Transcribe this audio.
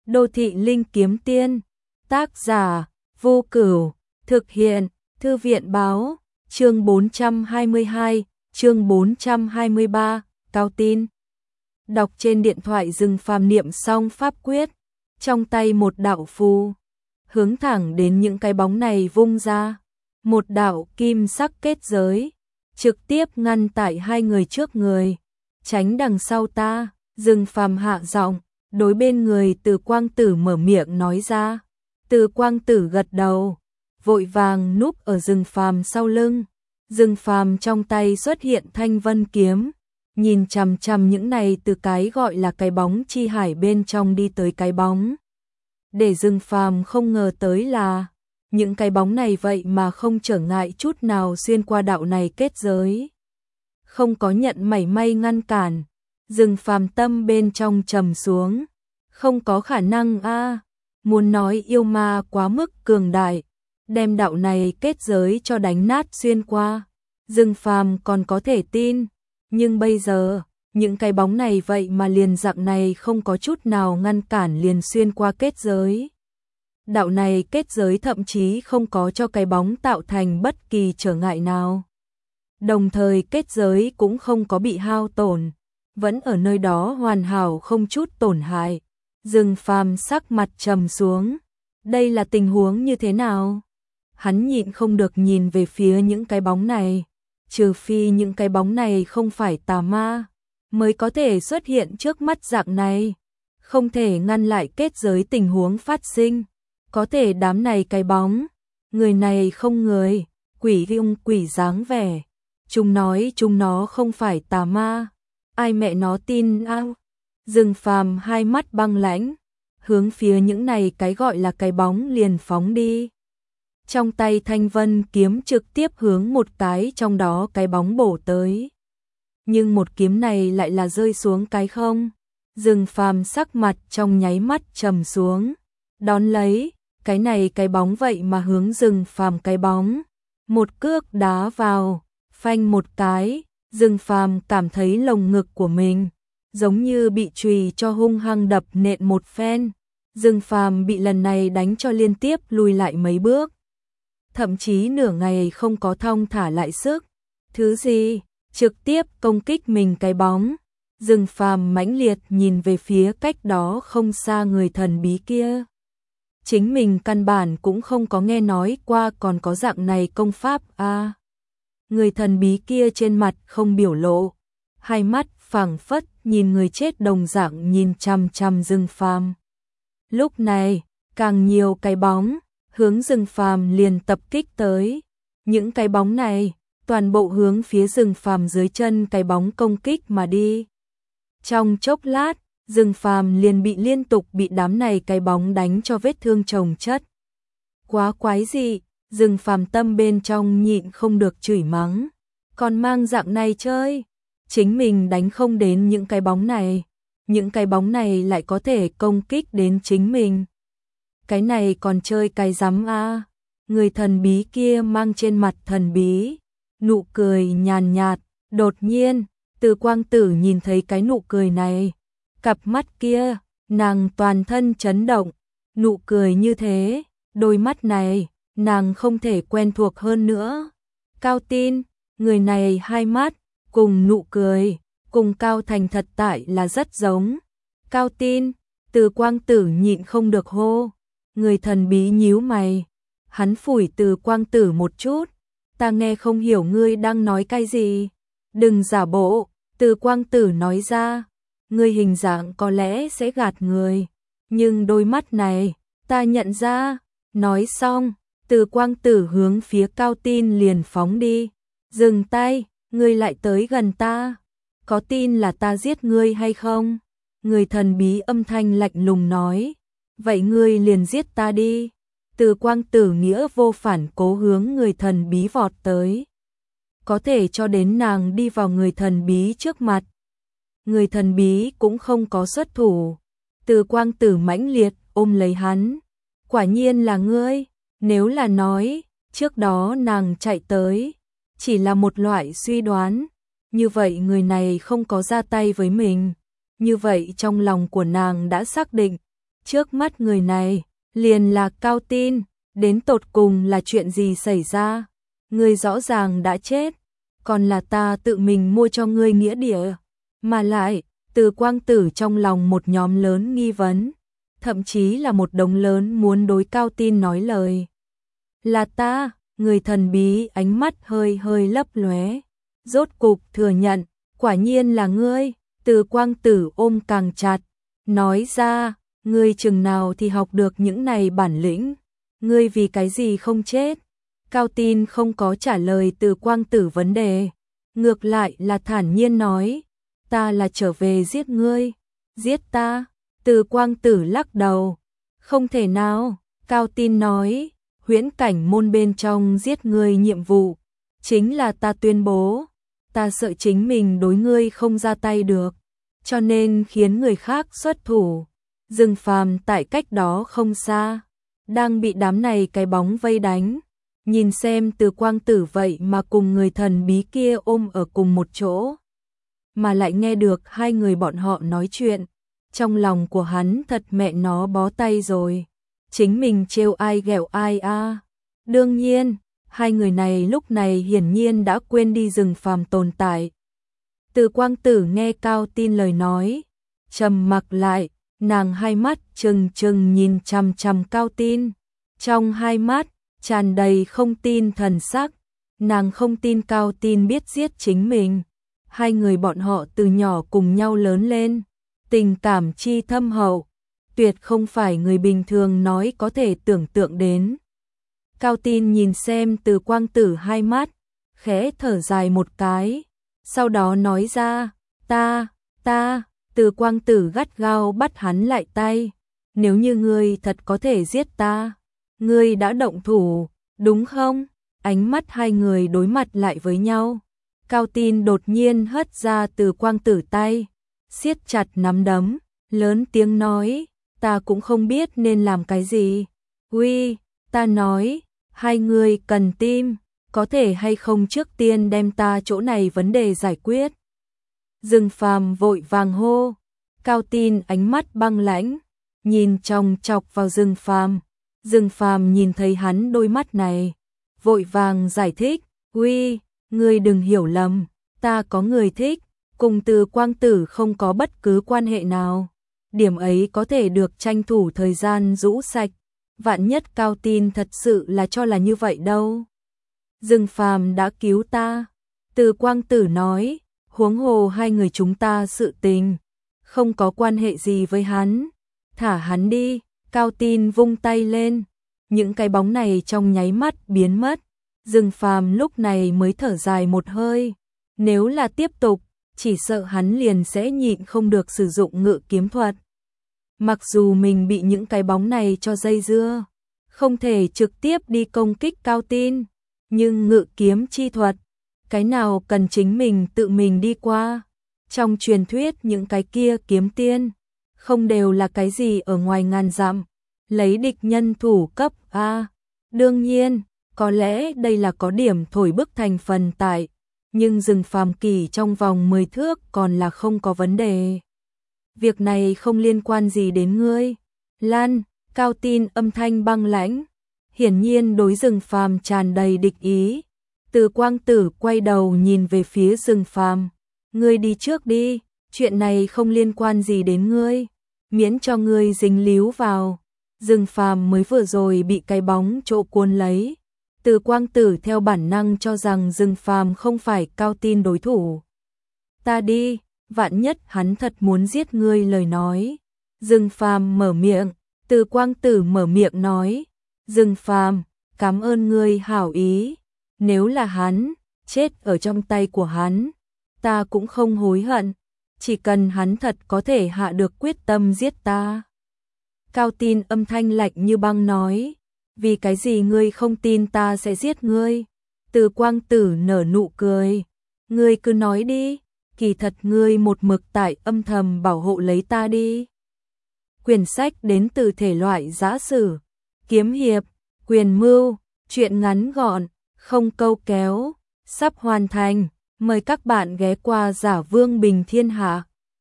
Đô thị linh kiếm tiên. Tác giả Vô Cửu. Thực hiện Thư viện báo. Chương 422, chương 423, Cao tin. Đọc trên điện thoại. Dương Phàm niệm xong pháp quyết, trong tay một đạo phù, hướng thẳng đến những cái bóng này vung ra. Một đạo kim sắc kết giới, trực tiếp ngăn tại hai người trước người. Tránh đằng sau ta. Dương Phàm hạ giọng, đối bên người Từ Quang Tử mở miệng nói ra. Từ Quang Tử gật đầu, vội vàng núp ở Dương Phàm sau lưng. Dương Phàm trong tay xuất hiện thanh vân kiếm, nhìn chằm chằm những này từ cái gọi là cái bóng chi hải bên trong đi tới cái bóng. Để Dương Phàm không ngờ tới là những cái bóng này vậy mà không trở ngại chút nào xuyên qua đạo này kết giới, không có nhận mảy may ngăn cản. Dương Phàm tâm bên trong trầm xuống, không có khả năng a, muốn nói yêu ma quá mức cường đại, đem đạo này kết giới cho đánh nát xuyên qua, Dương Phàm còn có thể tin, nhưng bây giờ, những cái bóng này vậy mà liền dạng này không có chút nào ngăn cản liền xuyên qua kết giới. Đạo này kết giới thậm chí không có cho cái bóng tạo thành bất kỳ trở ngại nào. Đồng thời kết giới cũng không có bị hao tổn, vẫn ở nơi đó hoàn hảo không chút tổn hại. Dương Phàm sắc mặt trầm xuống, đây là tình huống như thế nào? Hắn nhịn không được nhìn về phía những cái bóng này, trừ phi những cái bóng này không phải tà ma, mới có thể xuất hiện trước mắt dạng này, không thể ngăn lại kết giới tình huống phát sinh. Có thể đám này cái bóng, người này không người, quỷ riêng quỷ dáng vẻ. Chúng nói chúng nó không phải tà ma, ai mẹ nó tin ao. Dương Phàm hai mắt băng lãnh, hướng phía những này cái gọi là cái bóng liền phóng đi. Trong tay thanh vân kiếm trực tiếp hướng một cái trong đó cái bóng bổ tới. Nhưng một kiếm này lại là rơi xuống cái không. Dương Phàm sắc mặt trong nháy mắt trầm xuống, đón lấy, cái này cái bóng vậy mà hướng Dương Phàm cái bóng, một cước đá vào, phanh một cái. Dương Phàm cảm thấy lồng ngực của mình giống như bị chùy cho hung hăng đập nện một phen. Dương Phàm bị lần này đánh cho liên tiếp lùi lại mấy bước, thậm chí nửa ngày không có thong thả lại sức. Thứ gì? Trực tiếp công kích mình cái bóng. Dương Phàm mãnh liệt nhìn về phía cách đó không xa người thần bí kia. Chính mình căn bản cũng không có nghe nói qua còn có dạng này công pháp a. Người thần bí kia trên mặt không biểu lộ, hai mắt phảng phất nhìn người chết đồng dạng nhìn chằm chằm Dương Phàm. Lúc này, càng nhiều cái bóng hướng Dương Phàm liền tập kích tới. Những cái bóng này toàn bộ hướng phía Dương Phàm dưới chân cái bóng công kích mà đi. Trong chốc lát, Dương Phàm liền bị liên tục bị đám này cái bóng đánh cho vết thương chồng chất. Quá quái dị, Dương Phàm tâm bên trong nhịn không được chửi mắng. Còn mang dạng này chơi, chính mình đánh không đến những cái bóng này, những cái bóng này lại có thể công kích đến chính mình. Cái này còn chơi cái rắm a. Người thần bí kia mang trên mặt thần bí nụ cười nhàn nhạt, đột nhiên, Từ Quang Tử nhìn thấy cái nụ cười này, cặp mắt kia, nàng toàn thân chấn động, nụ cười như thế, đôi mắt này, nàng không thể quen thuộc hơn nữa. Cao tin, người này hai mắt, cùng nụ cười, cùng Cao Thành thật tại là rất giống. Cao tin, Từ Quang Tử nhịn không được hô. Người thần bí nhíu mày, hắn phủi Từ Quang Tử một chút, ta nghe không hiểu ngươi đang nói cái gì. Đừng giả bộ, Từ Quang Tử nói ra, ngươi hình dạng có lẽ sẽ gạt người, nhưng đôi mắt này, ta nhận ra. Nói xong, Từ Quang Tử hướng phía Cao tin liền phóng đi. Dừng tay, ngươi lại tới gần ta, có tin là ta giết ngươi hay không? Người thần bí âm thanh lạnh lùng nói, vậy ngươi liền giết ta đi. Từ Quang Tử nghĩa vô phản cố hướng người thần bí vọt tới, có thể cho đến nàng đi vào người thần bí trước mặt. Người thần bí cũng không có xuất thủ. Từ Quang Tử mãnh liệt ôm lấy hắn, quả nhiên là ngươi. Nếu là nói trước đó nàng chạy tới chỉ là một loại suy đoán, như vậy người này không có ra tay với mình, như vậy trong lòng của nàng đã xác định Trước mắt người này, liền là Cao Tin, đến tột cùng là chuyện gì xảy ra? Ngươi rõ ràng đã chết, còn là ta tự mình mua cho ngươi nghĩa địa. Mà lại, Từ Quang Tử trong lòng một nhóm lớn nghi vấn, thậm chí là một đống lớn muốn đối Cao Tin nói lời. Là ta, người thần bí ánh mắt hơi hơi lấp lóe, rốt cục thừa nhận, quả nhiên là ngươi. Từ Quang Tử ôm càng chặt, nói ra, ngươi chừng nào thì học được những này bản lĩnh, ngươi vì cái gì không chết? Cao Tin không có trả lời Từ Quang Tử vấn đề, ngược lại là thản nhiên nói, ta là trở về giết ngươi. Giết ta? Từ Quang Tử lắc đầu, không thể nào. Cao Tin nói, huyễn cảnh môn bên trong giết ngươi nhiệm vụ, chính là ta tuyên bố, ta sợ chính mình đối ngươi không ra tay được, cho nên khiến người khác xuất thủ. Dương Phàm tại cách đó không xa, đang bị đám này cái bóng vây đánh, nhìn xem Từ Quang Tử vậy mà cùng người thần bí kia ôm ở cùng một chỗ, mà lại nghe được hai người bọn họ nói chuyện, trong lòng của hắn thật mẹ nó bó tay rồi, chính mình trêu ai ghẹo ai a. Đương nhiên, hai người này lúc này hiển nhiên đã quên đi Dương Phàm tồn tại. Từ Quang Tử nghe Cao Tin lời nói, trầm mặc lại, nàng hai mắt trừng trừng nhìn chằm chằm Cao Tin, trong hai mắt tràn đầy không tin thần sắc, nàng không tin Cao Tin biết giết chính mình. Hai người bọn họ từ nhỏ cùng nhau lớn lên, tình cảm chi thâm hậu, tuyệt không phải người bình thường nói có thể tưởng tượng đến. Cao Tin nhìn xem Từ Quang Tử hai mắt, khẽ thở dài một cái, sau đó nói ra, ta, Từ Quang Tử gắt gao bắt hắn lại tay, nếu như ngươi thật có thể giết ta, ngươi đã động thủ, đúng không? Ánh mắt hai người đối mặt lại với nhau. Cao Tin đột nhiên hất ra Từ Quang Tử tay, siết chặt nắm đấm, lớn tiếng nói, ta cũng không biết nên làm cái gì. Uy, ta nói, hai người cần tim, có thể hay không trước tiên đem ta chỗ này vấn đề giải quyết. Dương Phàm vội vàng hô, Cao Tin ánh mắt băng lãnh, nhìn chòng chọc vào Dương Phàm. Dương Phàm nhìn thấy hắn đôi mắt này, vội vàng giải thích, uy, ngươi đừng hiểu lầm, ta có người thích, cùng Từ Quang Tử không có bất cứ quan hệ nào. Điểm ấy có thể được tranh thủ thời gian rũ sạch, vạn nhất Cao Tin thật sự là cho là như vậy đâu. Dương Phàm đã cứu ta, Từ Quang Tử nói, huống hồ hai người chúng ta sự tình, không có quan hệ gì với hắn, thả hắn đi. Cao Tin vung tay lên, những cái bóng này trong nháy mắt biến mất. Dương Phàm lúc này mới thở dài một hơi, nếu là tiếp tục, chỉ sợ hắn liền sẽ nhịn không được sử dụng ngự kiếm thuật. Mặc dù mình bị những cái bóng này cho dây dưa, không thể trực tiếp đi công kích Cao Tin, nhưng ngự kiếm chi thuật, cái nào cần chính mình tự mình đi qua. Trong truyền thuyết những cái kia kiếm tiên, không đều là cái gì ở ngoài ngàn dặm, lấy địch nhân thủ cấp A. Đương nhiên, có lẽ đây là có điểm thổi bức thành phần tại, nhưng Dương Phàm kỳ trong vòng 10 thước còn là không có vấn đề. Việc này không liên quan gì đến ngươi. Lan, Cao Tin âm thanh băng lãnh, hiển nhiên đối Dương Phàm tràn đầy địch ý. Từ Quang Tử quay đầu nhìn về phía Dương Phàm, ngươi đi trước đi, chuyện này không liên quan gì đến ngươi, miễn cho ngươi dính líu vào. Dương Phàm mới vừa rồi bị cái bóng chỗ cuốn lấy. Từ Quang Tử theo bản năng cho rằng Dương Phàm không phải Cao Tin đối thủ. Ta đi, vạn nhất hắn thật muốn giết ngươi lời nói. Dương Phàm mở miệng, Từ Quang Tử mở miệng nói, Dương Phàm, cảm ơn ngươi hảo ý, nếu là hắn chết ở trong tay của hắn, ta cũng không hối hận, chỉ cần hắn thật có thể hạ được quyết tâm giết ta. Cao Tin âm thanh lạnh như băng nói, vì cái gì ngươi không tin ta sẽ giết ngươi? Từ Quang Tử nở nụ cười, ngươi cứ nói đi, kỳ thật ngươi một mực tại âm thầm bảo hộ lấy ta đi. Quyển sách đến từ thể loại giã sử, kiếm hiệp, quyền mưu, truyện ngắn gọn, không câu kéo, sắp hoàn thành, mời các bạn ghé qua Giả Vương Bình Thiên Hạ.